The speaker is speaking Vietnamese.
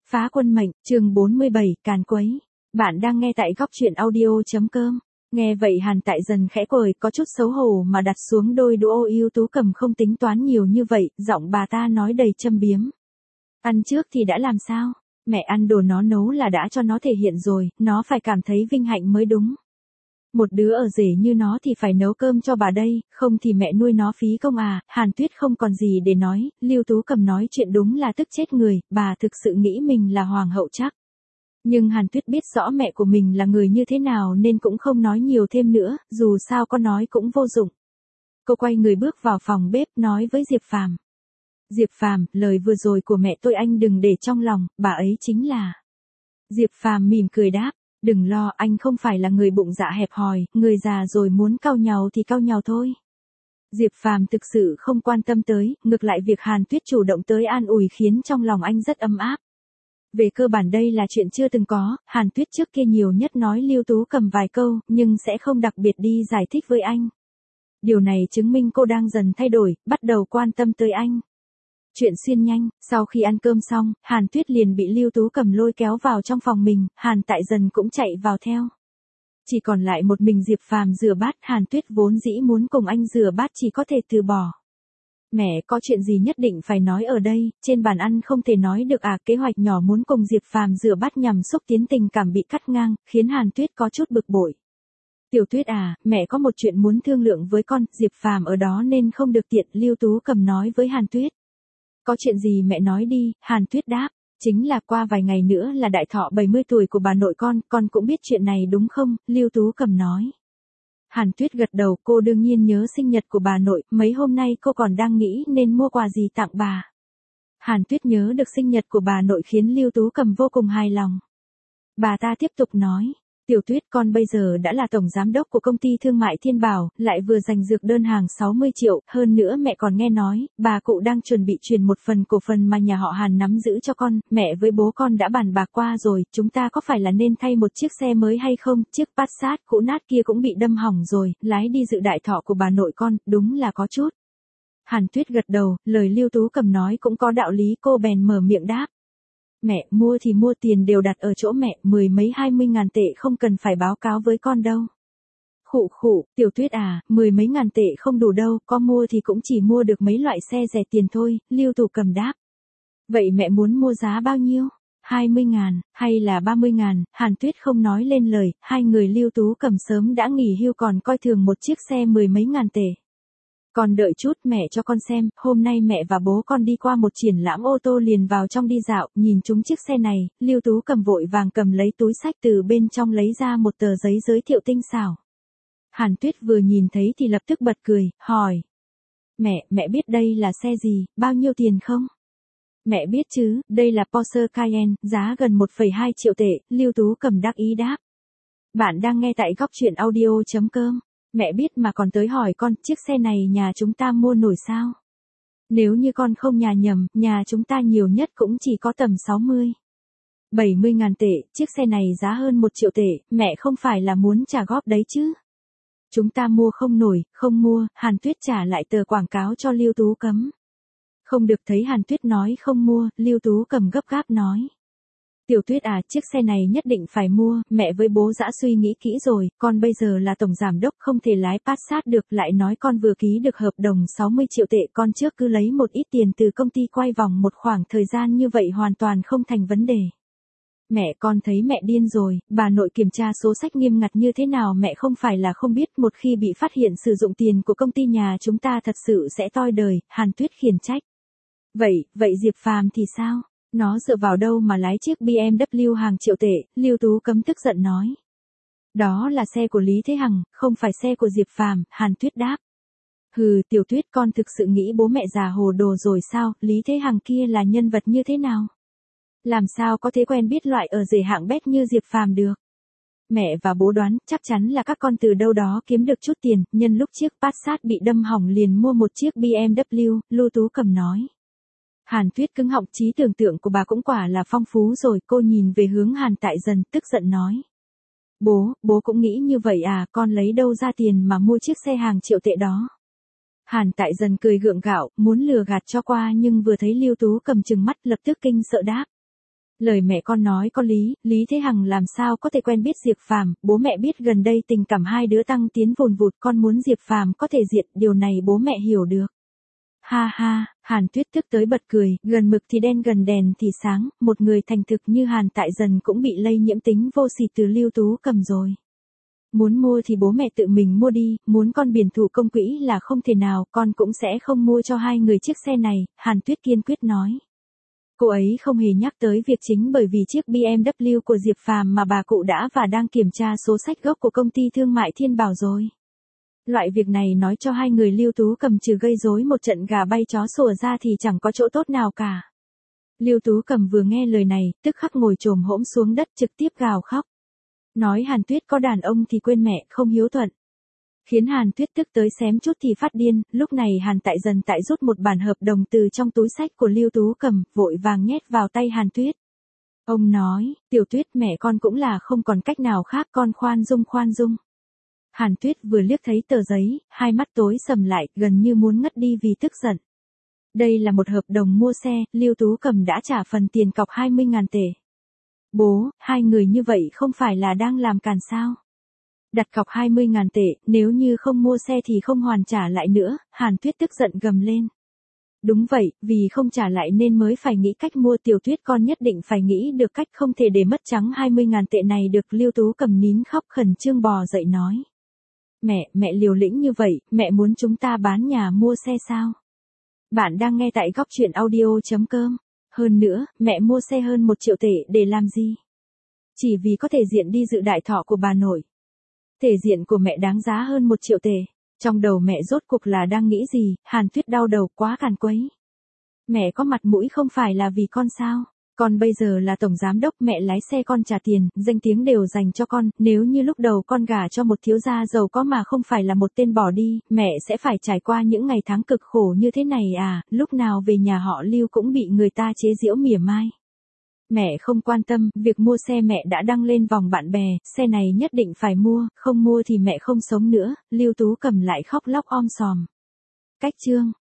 Phá quân mệnh, chương 47, càn quấy. Bạn đang nghe tại góc truyện audio.com. Nghe vậy Hàn Tại Dần khẽ cười, có chút xấu hổ mà đặt xuống đôi đũa. Ưu Tú Cầm không tính toán nhiều như vậy, giọng bà ta nói đầy châm biếm. Ăn trước thì đã làm sao? Mẹ ăn đồ nó nấu là đã cho nó thể hiện rồi, nó phải cảm thấy vinh hạnh mới đúng. Một đứa ở rể như nó thì phải nấu cơm cho bà đây, không thì mẹ nuôi nó phí công à. Hàn Tuyết không còn gì để nói, Ưu Tú Cầm nói chuyện đúng là tức chết người, bà thực sự nghĩ mình là hoàng hậu chắc. Nhưng Hàn Tuyết biết rõ mẹ của mình là người như thế nào nên cũng không nói nhiều thêm nữa, dù sao có nói cũng vô dụng. Cô quay người bước vào phòng bếp nói với Diệp Phàm. Diệp Phàm, lời vừa rồi của mẹ tôi anh đừng để trong lòng, bà ấy chính là... Diệp Phàm mỉm cười đáp. Đừng lo, anh không phải là người bụng dạ hẹp hòi, người già rồi muốn cau nhàu thì cau nhàu thôi. Diệp Phàm thực sự không quan tâm tới, ngược lại việc Hàn Tuyết chủ động tới an ủi khiến trong lòng anh rất ấm áp. Về cơ bản đây là chuyện chưa từng có, Hàn Tuyết trước kia nhiều nhất nói Ưu Tú Cầm vài câu, nhưng sẽ không đặc biệt đi giải thích với anh. Điều này chứng minh cô đang dần thay đổi, bắt đầu quan tâm tới anh. Chuyện xuyên nhanh, sau khi ăn cơm xong, Hàn Tuyết liền bị Ưu Tú Cầm lôi kéo vào trong phòng mình, Hàn Tại Dần cũng chạy vào theo. Chỉ còn lại một mình Diệp Phàm rửa bát, Hàn Tuyết vốn dĩ muốn cùng anh rửa bát chỉ có thể từ bỏ. Mẹ có chuyện gì nhất định phải nói ở đây, trên bàn ăn không thể nói được à. Kế hoạch nhỏ muốn cùng Diệp Phàm rửa bát nhằm xúc tiến tình cảm bị cắt ngang, khiến Hàn Tuyết có chút bực bội. Tiểu Tuyết à, mẹ có một chuyện muốn thương lượng với con, Diệp Phàm ở đó nên không được tiện, Ưu Tú Cầm nói với Hàn Tuyết. Có chuyện gì mẹ nói đi, Hàn Tuyết đáp. Chính là qua vài ngày nữa là đại thọ 70 tuổi của bà nội con cũng biết chuyện này đúng không, Ưu Tú Cầm nói. Hàn Tuyết gật đầu, cô đương nhiên nhớ sinh nhật của bà nội, mấy hôm nay cô còn đang nghĩ nên mua quà gì tặng bà. Hàn Tuyết nhớ được sinh nhật của bà nội khiến Ưu Tú Cầm vô cùng hài lòng. Bà ta tiếp tục nói. Tiểu Tuyết, con bây giờ đã là tổng giám đốc của công ty thương mại Thiên Bảo, lại vừa giành dược đơn hàng 60 triệu, hơn nữa mẹ còn nghe nói, bà cụ đang chuẩn bị truyền một phần cổ phần mà nhà họ Hàn nắm giữ cho con, mẹ với bố con đã bàn bạc qua rồi, chúng ta có phải là nên thay một chiếc xe mới hay không, chiếc Passat cũ nát kia cũng bị đâm hỏng rồi, lái đi dự đại thọ của bà nội con, đúng là có chút. Hàn Tuyết gật đầu, lời Ưu Tú Cầm nói cũng có đạo lý, cô bèn mở miệng đáp. Mẹ, mua thì mua, tiền đều đặt ở chỗ mẹ, 10 mấy 20 ngàn tệ không cần phải báo cáo với con đâu. Khụ khụ, Tiểu Tuyết à, 10 mấy ngàn tệ không đủ đâu, có mua thì cũng chỉ mua được mấy loại xe rẻ tiền thôi, Ưu Tú Cầm đáp. Vậy mẹ muốn mua giá bao nhiêu? 20 ngàn, hay là 30 ngàn, Hàn Tuyết không nói lên lời, hai người Ưu Tú Cầm sớm đã nghỉ hưu còn coi thường một chiếc xe 10 mấy ngàn tệ. Con đợi chút, mẹ cho con xem, hôm nay mẹ và bố con đi qua một triển lãm ô tô liền vào trong đi dạo, nhìn chúng chiếc xe này, Ưu Tú Cầm vội vàng cầm lấy túi xách từ bên trong lấy ra một tờ giấy giới thiệu tinh xảo. Hàn Tuyết vừa nhìn thấy thì lập tức bật cười, hỏi. Mẹ biết đây là xe gì, bao nhiêu tiền không? Mẹ biết chứ, đây là Porsche Cayenne, giá gần 1,2 triệu tệ, Ưu Tú Cầm đắc ý đáp. Bạn đang nghe tại góc truyện audio.com. Mẹ biết mà còn tới hỏi con, chiếc xe này nhà chúng ta mua nổi sao? Nếu như con không nhầm, nhà chúng ta nhiều nhất cũng chỉ có tầm 60. 70 ngàn tệ, chiếc xe này giá hơn 1 triệu tệ, mẹ không phải là muốn trả góp đấy chứ? Chúng ta mua không nổi, không mua, Hàn Tuyết trả lại tờ quảng cáo cho Ưu Tú Cầm. Không được, thấy Hàn Tuyết nói không mua, Ưu Tú Cầm gấp gáp nói. Tiểu Tuyết à, chiếc xe này nhất định phải mua, mẹ với bố đã suy nghĩ kỹ rồi, con bây giờ là tổng giám đốc không thể lái Passat được, lại nói con vừa ký được hợp đồng 60 triệu tệ, con trước cứ lấy một ít tiền từ công ty quay vòng một khoảng thời gian như vậy hoàn toàn không thành vấn đề. Mẹ, con thấy mẹ điên rồi, bà nội kiểm tra số sách nghiêm ngặt như thế nào mẹ không phải là không biết, một khi bị phát hiện sử dụng tiền của công ty nhà chúng ta thật sự sẽ toi đời, Hàn Tuyết khiển trách. Vậy Diệp Phàm thì sao? Nó dựa vào đâu mà lái chiếc BMW hàng triệu tệ, Ưu Tú Cầm tức giận nói. Đó là xe của Lý Thế Hằng, không phải xe của Diệp Phàm, Hàn Tuyết đáp. Hừ, Tiểu Tuyết, con thực sự nghĩ bố mẹ già hồ đồ rồi sao, Lý Thế Hằng kia là nhân vật như thế nào? Làm sao có thể quen biết loại ở rể hạng bét như Diệp Phàm được? Mẹ và bố đoán, chắc chắn là các con từ đâu đó kiếm được chút tiền, nhân lúc chiếc Passat bị đâm hỏng liền mua một chiếc BMW, Ưu Tú Cầm nói. Hàn Tuyết cứng họng, trí tưởng tượng của bà cũng quả là phong phú rồi, cô nhìn về hướng Hàn Tại Dần, tức giận nói. Bố cũng nghĩ như vậy à, con lấy đâu ra tiền mà mua chiếc xe hàng triệu tệ đó? Hàn Tại Dần cười gượng gạo, muốn lừa gạt cho qua nhưng vừa thấy Ưu Tú Cầm trừng mắt lập tức kinh sợ đáp. Lời mẹ con nói có lý, Lý Thế Hằng làm sao có thể quen biết Diệp Phàm, bố mẹ biết gần đây tình cảm hai đứa tăng tiến vùn vụt, con muốn Diệp Phàm có thể diệt, điều này bố mẹ hiểu được. Ha ha, Hàn Tuyết tức tới bật cười, gần mực thì đen gần đèn thì sáng, một người thành thực như Hàn Tại Dần cũng bị lây nhiễm tính vô sỉ từ Lưu Tú Cầm rồi. Muốn mua thì bố mẹ tự mình mua đi, muốn con biển thủ công quỹ là không thể nào, con cũng sẽ không mua cho hai người chiếc xe này, Hàn Tuyết kiên quyết nói. Cô ấy không hề nhắc tới việc chính bởi vì chiếc BMW của Diệp Phàm mà bà cụ đã và đang kiểm tra số sách gốc của công ty thương mại Thiên Bảo rồi. Loại việc này nói cho hai người Lưu Tú Cầm trừ gây rối một trận gà bay chó sủa ra thì chẳng có chỗ tốt nào cả. Lưu Tú Cầm vừa nghe lời này, tức khắc ngồi chồm hỗn xuống đất trực tiếp gào khóc. Nói Hàn Tuyết có đàn ông thì quên mẹ, không hiếu thuận. Khiến Hàn Tuyết tức tới xém chút thì phát điên, lúc này Hàn Tại Dần tại rút một bản hợp đồng từ trong túi sách của Lưu Tú Cầm, vội vàng nhét vào tay Hàn Tuyết. Ông nói, Tiểu Tuyết mẹ con cũng là không còn cách nào khác, con khoan dung khoan dung. Hàn Tuyết vừa liếc thấy tờ giấy, hai mắt tối sầm lại, gần như muốn ngất đi vì tức giận. Đây là một hợp đồng mua xe, Lưu Tú Cầm đã trả phần tiền cọc 20.000 tệ. Bố, hai người như vậy không phải là đang làm càn sao? Đặt cọc 20.000 tệ, nếu như không mua xe thì không hoàn trả lại nữa, Hàn Tuyết tức giận gầm lên. Đúng vậy, vì không trả lại nên mới phải nghĩ cách mua, Tiểu Tuyết con nhất định phải nghĩ được cách, không thể để mất trắng 20.000 tệ này được. Lưu Tú Cầm nín khóc khẩn trương bò dậy nói. Mẹ liều lĩnh như vậy, mẹ muốn chúng ta bán nhà mua xe sao? Bạn đang nghe tại góc truyện audio.com. Hơn nữa, mẹ mua xe hơn 1 triệu tệ để làm gì? Chỉ vì có thể diện đi dự đại thọ của bà nội. Thể diện của mẹ đáng giá hơn 1 triệu tệ. Trong đầu mẹ rốt cuộc là đang nghĩ gì? Hàn Tuyết đau đầu quá càn quấy. Mẹ có mặt mũi không phải là vì con sao? Con bây giờ là tổng giám đốc, mẹ lái xe con trả tiền, danh tiếng đều dành cho con, nếu như lúc đầu con gả cho một thiếu gia giàu có mà không phải là một tên bỏ đi, mẹ sẽ phải trải qua những ngày tháng cực khổ như thế này à, lúc nào về nhà họ Lưu cũng bị người ta chế giễu mỉa mai. Mẹ không quan tâm, việc mua xe mẹ đã đăng lên vòng bạn bè, xe này nhất định phải mua, không mua thì mẹ không sống nữa. Lưu Tú Cầm lại khóc lóc om sòm. Cách chương